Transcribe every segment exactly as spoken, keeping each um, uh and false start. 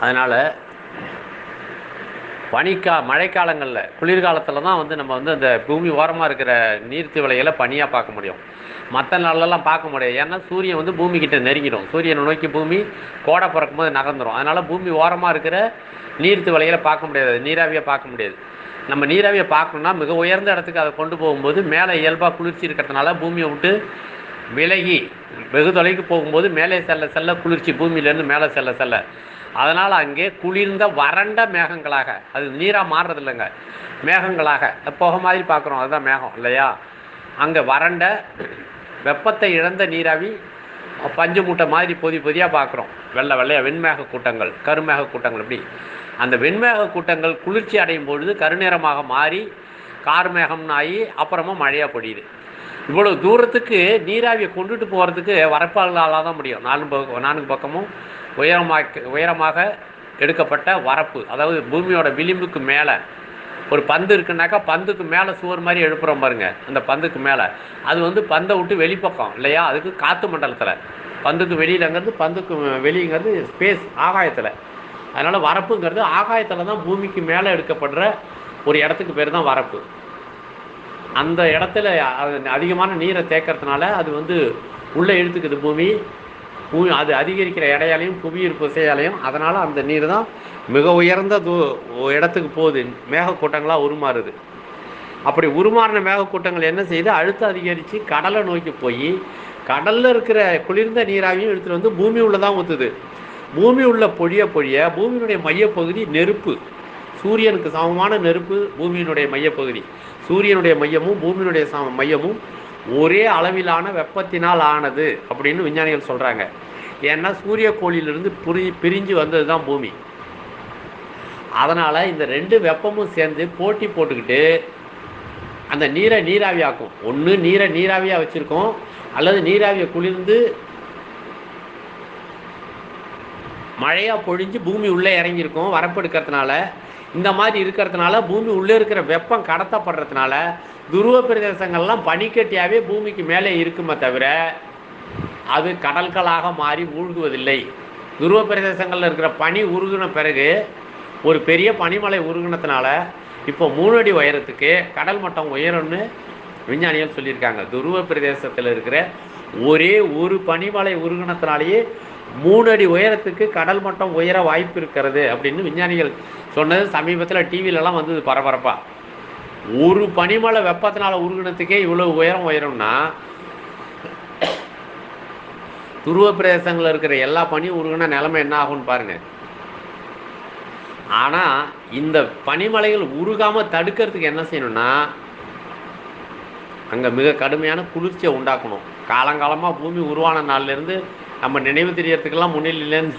அதனால் பனிக்கா மழைக்காலங்களில் குளிர்காலத்தில் தான் வந்து நம்ம வந்து அந்த பூமி ஓரமாக இருக்கிற நீர்த்தி விலைகளை பனியாக பார்க்க முடியும். மற்ற நாள்லலாம் பார்க்க முடியாது. ஏன்னா சூரியன் வந்து பூமிக்கிட்ட நெருங்கிடும். சூரியனை நோக்கி பூமி கோடை பிறக்கும் போது நகர்ந்துடும். அதனால் பூமி ஓரமாக இருக்கிற நீர்த்தி விலைகளை பார்க்க முடியாது, நீராவியை பார்க்க முடியாது. நம்ம நீராவியை பார்க்கணுன்னா மிக உயர்ந்த இடத்துக்கு அதை கொண்டு போகும்போது மேலே இயல்பாக குளிர்ச்சி இருக்கிறதுனால பூமியை விட்டு விலகி வெகு தொலைக்கு போகும்போது மேலே செல்ல செல்ல குளிர்ச்சி பூமியிலேருந்து மேலே செல்ல செல்ல அதனால் அங்கே குளிர்ந்த வறண்ட மேகங்களாக, அது நீராக மாறுறது இல்லைங்க, மேகங்களாக புகை மாதிரி பார்க்குறோம், அதுதான் மேகம் இல்லையா. அங்கே வறண்ட வெப்பத்தை இழந்த நீராவி பஞ்சு மூட்டை மாதிரி பொதி பொதியாக பார்க்குறோம். வெள்ளை வெள்ளையாக வெண்மேக கூட்டங்கள், கருமேக கூட்டங்கள். இப்படி அந்த வெண்மேக கூட்டங்கள் குளிர்ச்சி அடையும் பொழுது கருநிறமாக மாறி கார்மேகம்னு ஆகி அப்புறமா மழையாக பொழியுது. இவ்வளோ தூரத்துக்கு நீராவியை கொண்டுட்டு போகிறதுக்கு வரப்பாளால் தான் முடியும். நாலு பக்கம் நான்கு பக்கமும் உயரமாக உயரமாக எடுக்கப்பட்ட வரப்பு, அதாவது பூமியோட விளிம்புக்கு மேலே ஒரு பந்து இருக்குன்னாக்கா பந்துக்கு மேலே சுவர் மாதிரி எழுப்புறோம் பாருங்க, அந்த பந்துக்கு மேலே அது வந்து பந்தை விட்டு வெளிப்பக்கம் இல்லையா, அதுக்கு காற்று மண்டலத்தில், பந்துக்கு வெளியிலங்கிறது பந்துக்கு வெளிங்கிறது ஸ்பேஸ் ஆகாயத்தில். அதனால் வரப்புங்கிறது ஆகாயத்தில் தான் பூமிக்கு மேலே எடுக்கப்படுற ஒரு இடத்துக்கு பேர் தான் வரப்பு. அந்த இடத்துல அதிகமான நீரை தேக்கிறதுனால அது வந்து உள்ளே இழுத்துக்குது பூமி. பூமி அது அதிகரிக்கிற இடையாலையும் புவியீர்ப்பு விசையாலையும், அதனால் அந்த நீர் தான் மிக உயர்ந்த தூ இடத்துக்கு போகுது, மேகக்கூட்டங்களாக உருமாறுது. அப்படி உருமாறின மேகக்கூட்டங்கள் என்ன செய்யுது, அழுத்தம் அதிகரித்து கடலை நோக்கி போய் கடலில் இருக்கிற குளிர்ந்த நீராவியும் எடுத்துகிட்டு வந்து பூமி உள்ள தான் ஊற்றுது. பூமி உள்ள பொழிய பொழிய பூமியினுடைய மையப்பகுதி நெருப்பு, சூரியனுக்கு சமமான நெருப்பு பூமியினுடைய மையப்பகுதி. சூரியனுடைய மையமும் பூமியினுடைய சம மையமும் ஒரே அளவிலான வெப்பத்தினால் ஆனது அப்படின்னு விஞ்ஞானிகள் சொல்கிறாங்க. ஏன்னா சூரிய கோளிலிருந்து புரி பிரிஞ்சு வந்தது தான் பூமி. அதனால் இந்த ரெண்டு வெப்பமும் சேர்ந்து போட்டி போட்டுக்கிட்டு அந்த நீரை நீராவியாக்கும். ஒன்று நீரை நீராவியாக வச்சுருக்கோம், அல்லது நீராவியை குளிர்ந்து மழையாக பொழிஞ்சு பூமி உள்ளே இறங்கியிருக்கும் வரப்பு எடுக்கிறதுனால. இந்த மாதிரி இருக்கிறதுனால பூமி உள்ளே இருக்கிற வெப்பம் கடத்தப்படுறதுனால துருவ பிரதேசங்கள்லாம் பனிக்கட்டியாகவே பூமிக்கு மேலே இருக்குமே தவிர அது கடல்களாக மாறி மூழ்குவதில்லை. துருவ பிரதேசங்களில் இருக்கிற பனி உருகின பிறகு ஒரு பெரிய பனிமலை உருகினதுனால இப்போ மூணு அடி உயரத்துக்கு கடல் மட்டம் உயரும்னு விஞ்ஞானிகள் சொல்லியிருக்காங்க. துருவ பிரதேசத்தில் இருக்கிற ஒரே ஒரு பனிமலை உருகினத்தினாலேயே மூணு அடி உயரத்துக்கு கடல் மட்டம் உயர வாய்ப்பு இருக்கிறது அப்படின்னு விஞ்ஞானிகள் சொன்னது சமீபத்தில் டிவிலெலாம் வந்தது பரபரப்பாக. ஒரு பனிமலை வெப்பத்தினால உருகினத்துக்கே இவ்வளோ உயரம் உயரம்னா துருவ பிரதேசங்களில் இருக்கிற எல்லா பனியும் உருகினா நிலைமை என்ன ஆகும்னு பாருங்கள். ஆனால் இந்த பனிமலைகள் உருகாமல் தடுக்கிறதுக்கு என்ன செய்யணும்னா அங்கே மிக கடுமையான குளிர்ச்சியை உண்டாக்கணும். காலங்காலமாக பூமி உருவான நாள்லேருந்து நம்ம நினைவு தெரியறதுக்கெல்லாம் முன்னிலையிலேருந்து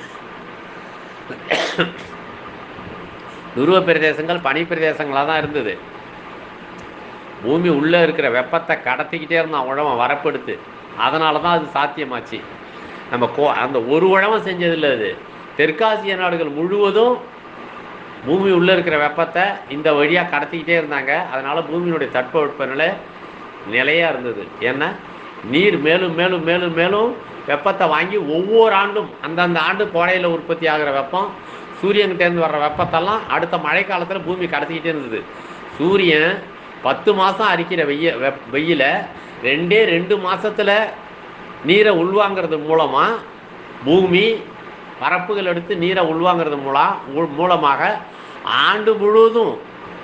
துருவ பிரதேசங்கள் பனி பிரதேசங்களாக தான் இருந்தது. பூமி உள்ளே இருக்கிற வெப்பத்தை கடத்திக்கிட்டே இருந்தான் உழவன் வரப்படுத்து. அதனால தான் அது சாத்தியமாச்சு. நம்ம கோ அந்த ஒரு உழவன் செஞ்சதில்லை, அது தெற்காசிய நாடுகள் முழுவதும் பூமி உள்ளே இருக்கிற வெப்பத்தை இந்த வழியாக கடத்திக்கிட்டே இருந்தாங்க. அதனால் பூமியினுடைய தட்பவெப்பநிலை நிலையாக இருந்தது. ஏன்னா நீர் மேலும் மேலும் மேலும் மேலும் வெப்பத்தை வாங்கி ஒவ்வொரு ஆண்டும் அந்தந்த ஆண்டு கோடையில் உற்பத்தி ஆகிற வெப்பம் சூரியன்கிட்டேருந்து வர்ற வெப்பத்தெல்லாம் அடுத்த மழை காலத்தில் பூமி கடத்திக்கிட்டே இருந்தது. சூரியன் பத்து மாதம் அரிக்கிற வெய்ய வெப் வெயில ரெண்டே ரெண்டு மாதத்தில் நீரை உள்வாங்கிறது மூலமாக பூமி பரப்புகள் எடுத்து நீரை உள்வாங்கிறது மூலம் மூலமாக ஆண்டு முழுவதும்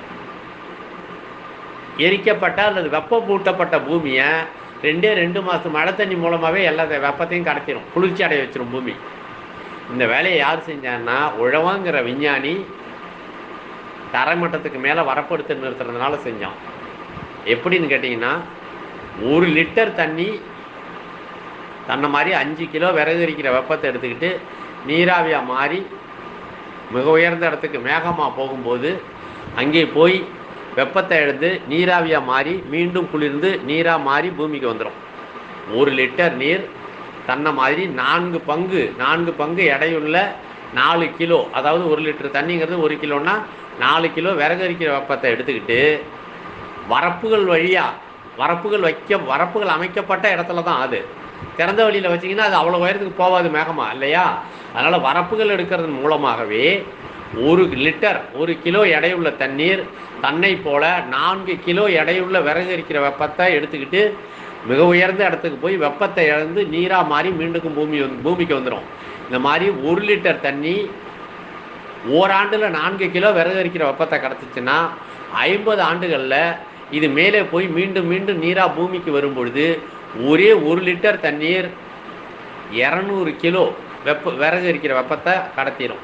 எரிக்கப்பட்ட அல்லது வெப்பமூட்டப்பட்ட பூமியை ரெண்டே ரெண்டு மாதம் மழை தண்ணி மூலமாகவே எல்லா வெப்பத்தையும் கடத்திடும், குளிர்ச்சி அடைய வச்சிடும் பூமி. இந்த வேலையை யார் செஞ்சான்னா உழவங்கிற விஞ்ஞானி தரைமட்டத்துக்கு மேலே வரப்படுத்து நிறுத்துறதுனால செஞ்சோம். எப்படின்னு கேட்டிங்கன்னா ஒரு லிட்டர் தண்ணி தன்னை மாதிரி அஞ்சு கிலோ விறகு எரிக்கிற வெப்பத்தை எடுத்துக்கிட்டு நீராவியாக மாறி மிக உயர்ந்த இடத்துக்கு மேகமாக போகும்போது அங்கே போய் வெப்பத்தை எடுத்து நீராவியாக மாறி மீண்டும் குளிர்ந்து நீராக மாறி பூமிக்கு வந்துடும். ஒரு லிட்டர் நீர் தன்னை மாதிரி நான்கு பங்கு நான்கு பங்கு எடையுள்ள நாலு கிலோ, அதாவது ஒரு லிட்டர் தண்ணிங்கிறது ஒரு கிலோன்னா நாலு கிலோ விறகு எரிக்கிற வெப்பத்தை எடுத்துக்கிட்டு வரப்புகள் வழியாக வரப்புகள் வைக்க வரப்புகள் அமைக்கப்பட்ட இடத்துல தான் அது திறந்த வெளியில் வச்சிங்கன்னா அது அவ்வளோ உயரத்துக்கு போகாது மேகமா இல்லையா. அதனால் வரப்புகள் எடுக்கிறது மூலமாகவே ஒரு லிட்டர் ஒரு கிலோ எடையுள்ள தண்ணீர் தன்னை போல நான்கு கிலோ எடையுள்ள விறகு எரிக்கிற வெப்பத்தை எடுத்துக்கிட்டு மிக உயர்ந்த இடத்துக்கு போய் வெப்பத்தை இழந்து நீராக மாறி மீண்டும் பூமி வந்து பூமிக்கு வந்துடும். இந்த மாதிரி ஒரு லிட்டர் தண்ணி ஓராண்டில் நான்கு கிலோ விறகு எரிக்கிற வெப்பத்தை கிடச்சிச்சின்னா ஐம்பது ஆண்டுகளில் இது மேலே போய் மீண்டும் மீண்டும் நீராக பூமிக்கு வரும்பொழுது ஒரே ஒரு லிட்டர் தண்ணீர் இரநூறு கிலோ வெப்ப விறகு எரிக்கிற வெப்பத்தை கடத்திடும்.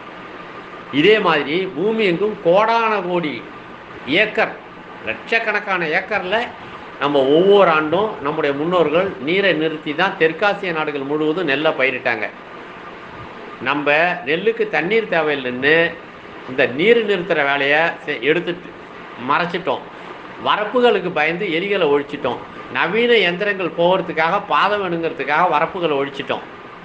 இதே மாதிரி பூமி எங்கும் கோடான கோடி ஏக்கர் லட்சக்கணக்கான ஏக்கரில் நம்ம ஒவ்வொரு ஆண்டும் நம்முடைய முன்னோர்கள் நீரை நிறுத்தி தான் தெற்காசிய நாடுகள் முழுவதும் நெல்லை பயிரிட்டாங்க. நம்ம நெல்லுக்கு தண்ணீர் தேவையில்லைன்னு இந்த நீர் நிறுத்துகிற வேலையை எடுத்துட்டு மறைச்சிட்டோம். வரப்புகளுக்கு பயந்து எலிகளை ஒழிச்சிட்டோம். நவீன எந்திரங்கள் போகிறதுக்காக பாதம் வேணுங்கிறதுக்காக வரப்புகளை ஒழிச்சிட்டோம்.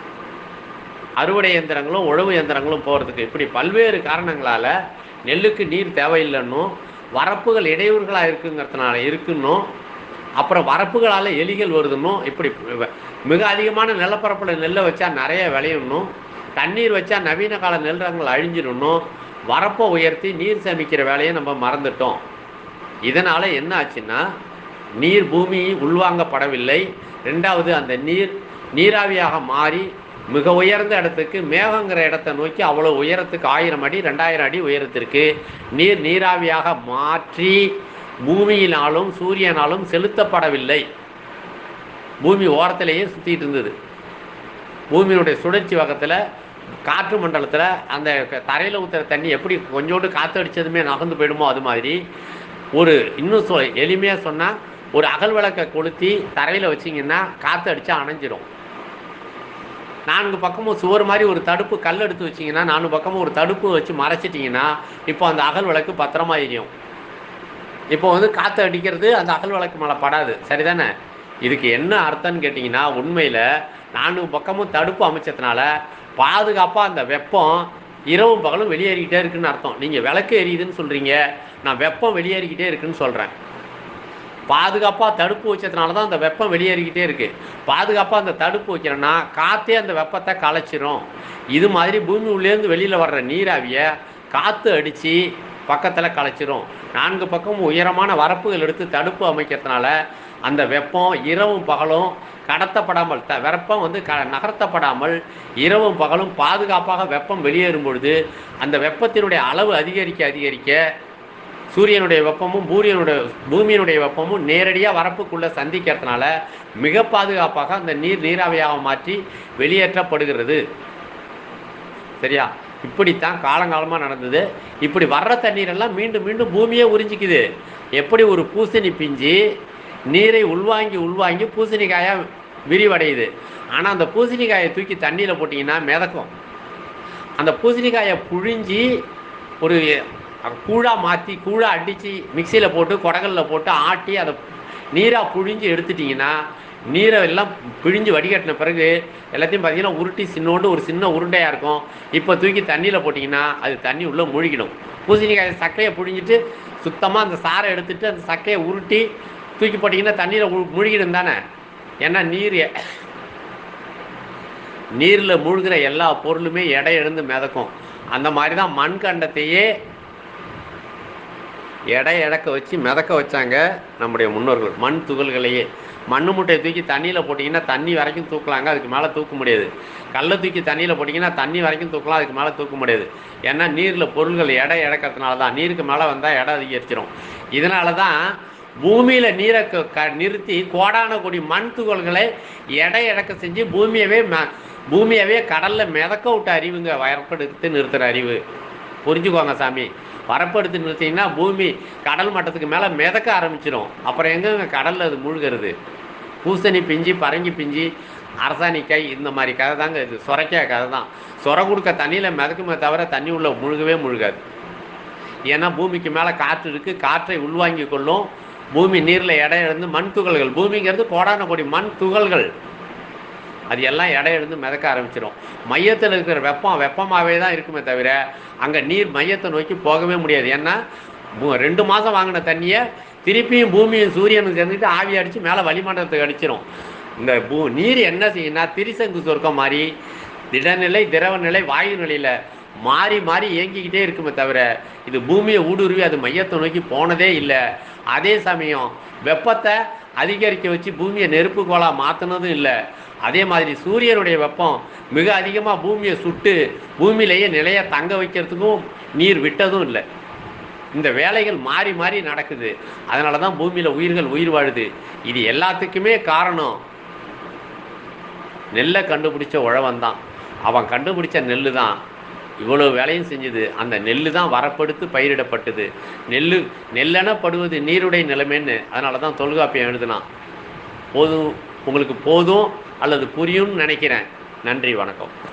அறுவடை இயந்திரங்களும் உழவு இயந்திரங்களும் போகிறதுக்கு இப்படி பல்வேறு காரணங்களால் நெல்லுக்கு நீர் தேவையில்லைன்னும் வரப்புகள் இடையூறுகளாக இருக்குங்கிறதுனால இருக்குன்னும் அப்புறம் வரப்புகளால் எலிகள் வருதுன்னும் இப்படி மிக அதிகமான நிலப்பரப்பில் நெல்லை வச்சா நிறைய விளையணும், தண்ணீர் வச்சா நவீன கால நெல் ரகங்கள் அழிஞ்சிடணும், வரப்பை உயர்த்தி நீர் சேமிக்கிற வேலையை நம்ம மறந்துட்டோம். இதனால் என்ன ஆச்சுன்னா நீர் பூமி உள்வாங்கப்படவில்லை. ரெண்டாவது அந்த நீர் நீராவியாக மாறி மிக உயர்ந்த இடத்துக்கு மேகங்கிற இடத்தை நோக்கி அவ்வளோ உயரத்துக்கு ஆயிரம் அடி ரெண்டாயிரம் அடி உயரத்திற்கு நீர் நீராவியாக மாற்றி பூமியினாலும் சூரியனாலும் செலுத்தப்படவில்லை. பூமி ஓரத்திலேயே சுற்றிட்டு இருந்தது. பூமியினுடைய சுழற்சி வகத்தில் காற்று மண்டலத்தில் அந்த தரையில் ஊற்றுற தண்ணி எப்படி கொஞ்சோண்டு காற்று அடித்ததுமே நகர்ந்து போயிடுமோ அது மாதிரி ஒரு இன்னும் சொ எளிமையாக சொன்னால் ஒரு அகல் விளக்கை கொளுத்தி தரையில் வச்சிங்கன்னா காற்று அடித்தா அணைஞ்சிடும். நான்கு பக்கமும் சுவர் மாதிரி ஒரு தடுப்பு கல் எடுத்து வச்சிங்கன்னா நான்கு பக்கமும் ஒரு தடுப்பு வச்சு மறைச்சிட்டிங்கன்னா இப்போ அந்த அகல் விளக்கு பத்திரமா எரியும். இப்போ வந்து காற்று அடிக்கிறது அந்த அகல் விளக்கு மேலே படாது. சரிதானே? இதுக்கு என்ன அர்த்தம்னு கேட்டிங்கன்னா உண்மையில் நான்கு பக்கமும் தடுப்பு அமைச்சதுனால பாதுகாப்பாக அந்த வெப்பம் இரவும் பகலும் வெளியேறிக்கிட்டே இருக்குன்னு அர்த்தம். நீங்கள் விளக்கு எரியுதுன்னு சொல்கிறீங்க, நான் வெப்பம் வெளியேறிக்கிட்டே இருக்குன்னு சொல்கிறேன். பாதுகாப்பாக தடுப்பு வச்சதுனால தான் அந்த வெப்பம் வெளியேறிக்கிட்டே இருக்குது. பாதுகாப்பாக அந்த தடுப்பு வைக்கிறோன்னா காற்றே அந்த வெப்பத்தை கலைச்சிரும். இது மாதிரி பூமி உள்ளேருந்து வெளியில் வர்ற நீராவியை காற்று அடித்து பக்கத்தில் கலைச்சிரும். நான்கு பக்கமும் உயரமான வரப்புகள் எடுத்து தடுப்பு அமைக்கிறதுனால அந்த வெப்பம் இரவும் பகலும் கடத்தப்படாமல் த வெப்பம் வந்து க நகர்த்தப்படாமல் இரவும் பகலும் பாதுகாப்பாக வெப்பம் வெளியேறும் பொழுது அந்த வெப்பத்தினுடைய அளவு அதிகரிக்க அதிகரிக்க சூரியனுடைய வெப்பமும் பூரியனுடைய பூமியினுடைய வெப்பமும் நேரடியாக வரப்புக்குள்ளே சந்திக்கிறதுனால மிக பாதுகாப்பாக அந்த நீர் நீராவியாக மாற்றி வெளியேற்றப்படுகிறது. சரியா? இப்படித்தான் காலங்காலமாக நடந்தது. இப்படி வர்ற தண்ணீரெல்லாம் மீண்டும் மீண்டும் பூமியே உறிஞ்சிக்குது. எப்படி ஒரு பூசணி பிஞ்சு நீரை உள்வாங்கி உள்வாங்கி பூசணிக்காயாக விரிவடையுது. ஆனால் அந்த பூசணிக்காயை தூக்கி தண்ணியில் போட்டிங்கன்னா மிதக்கும். அந்த பூசணிக்காயை புழிஞ்சி ஒரு கூழாக மாற்றி கூழாக அடித்து மிக்சியில் போட்டு குடங்களில் போட்டு ஆட்டி அதை நீராக புழிஞ்சு எடுத்துட்டிங்கன்னா நீரை எல்லாம் பிழிஞ்சு வடிகட்டின பிறகு எல்லாத்தையும் பார்த்திங்கன்னா உருட்டி சின்னோண்டு ஒரு சின்ன உருண்டையாக இருக்கும். இப்போ தூக்கி தண்ணியில் போட்டிங்கன்னா அது தண்ணி உள்ளே மூழ்கிடும். பூசணிக்காயை சக்கையை புழிஞ்சிட்டு சுத்தமாக அந்த சாரை எடுத்துகிட்டு அந்த சக்கையை உருட்டி தூக்கி போட்டிங்கன்னா தண்ணியில் மூழ்கிடும் தானே. ஏன்னா நீர் நீரில் மூழ்கிற எல்லா பொருளுமே எடை எழுந்து மிதக்கும். அந்த மாதிரி தான் மண் கண்டத்தையே எடை இழக்க வச்சு மிதக்க வச்சாங்க நம்முடைய முன்னோர்கள். மண் துகள்களையே மண் மூட்டையை தூக்கி தண்ணியில் போட்டிங்கன்னா தண்ணி வரைக்கும் தூக்கலாங்க, அதுக்கு மேலே தூக்க முடியாது. கல்லை தூக்கி தண்ணியில் போட்டிங்கன்னா தண்ணி வரைக்கும் தூக்கலாம், அதுக்கு மேலே தூக்க முடியாது. ஏன்னா நீரில் பொருள்கள் எடை இழக்கிறதுனால தான். நீருக்கு மேலே வந்தால் எடை அதிகரிச்சிடும். இதனால தான் பூமியில் நீரை க நிறுத்தி கோடான கோடி மண் துகள்களை எடை இழக்க செஞ்சு பூமியவே ம பூமியவே கடலில் மிதக்க விட்ட அறிவுங்க வரப்படுத்து நிறுத்துகிற அறிவு. புரிஞ்சுக்கோங்க சாமி. வரப்படுத்து நிறுத்திங்கன்னா பூமி கடல் மட்டத்துக்கு மேலே மிதக்க ஆரம்பிச்சிடும். அப்புறம் எங்கெங்க கடலில் அது மூழ்கிறது? பூசணி பிஞ்சு பரங்கி பிஞ்சு அரசாணிக்காய் இந்த மாதிரி கதை தாங்க இது. சொரைக்காய் கதை தான். சொரை கொடுக்க தண்ணியில் மிதக்குமே தவிர தண்ணி உள்ள முழுகவே முழுகாது. ஏன்னா பூமிக்கு மேலே காற்று இருக்குது, காற்றை உள்வாங்கி கொள்ளும். பூமி நீரில் எடை எழுந்து மண் துகள்கள், பூமிங்கிறது கோடான கோடி மண் துகள்கள், அது எல்லாம் எடை எழுந்து மிதக்க ஆரம்பிச்சிடும். மையத்தில் இருக்கிற வெப்பம் வெப்பமாகவே தான் இருக்குமே தவிர அங்கே நீர் மையத்தை நோக்கி போகவே முடியாது. ஏன்னா ரெண்டு மாதம் வாங்கின தண்ணியை திருப்பியும் பூமியும் சூரியனும் சேர்ந்துட்டு ஆவி அடித்து மேலே வளிமண்டலத்துக்கு அடிச்சிடும். இந்த பூ நீர் என்ன செய்யும்னா திரிசங்கு சொர்க்கம் மாதிரி திடநிலை திரவ நிலை வாயு நிலையில் மாறி மாறி இயங்கிக்கிட்டே இருக்குமே தவிர இது பூமியை ஊடுருவி அது மையத்தை நோக்கி போனதே இல்லை. அதே சமயம் வெப்பத்தை அதிகரிக்க வச்சு பூமியை நெருப்பு கோளாக மாற்றினதும் இல்லை. அதே மாதிரி சூரியனுடைய வெப்பம் மிக அதிகமாக பூமியை சுட்டு பூமியிலேயே நிலையை தங்க வைக்கிறதுக்கும் நீர் விட்டதும் இல்லை. இந்த வேலைகள் மாறி மாறி நடக்குது. அதனால தான் பூமியில் உயிர்கள் உயிர் வாழுது. இது எல்லாத்துக்குமே காரணம் நெல்லை கண்டுபிடிச்ச உழவன் தான். அவன் கண்டுபிடிச்ச நெல் தான் இவ்வளோ வேலையும் செஞ்சுது. அந்த நெல் தான் வரப்படுத்து பயிரிடப்பட்டது. நெல் நெல்லெனப்படுவது நீருடைய நிலைமைன்னு அதனால தான் தொல்காப்பியம் எழுதுனான். போதும் உங்களுக்கு போதும் அல்லது புரியும்னு நினைக்கிறேன். நன்றி, வணக்கம்.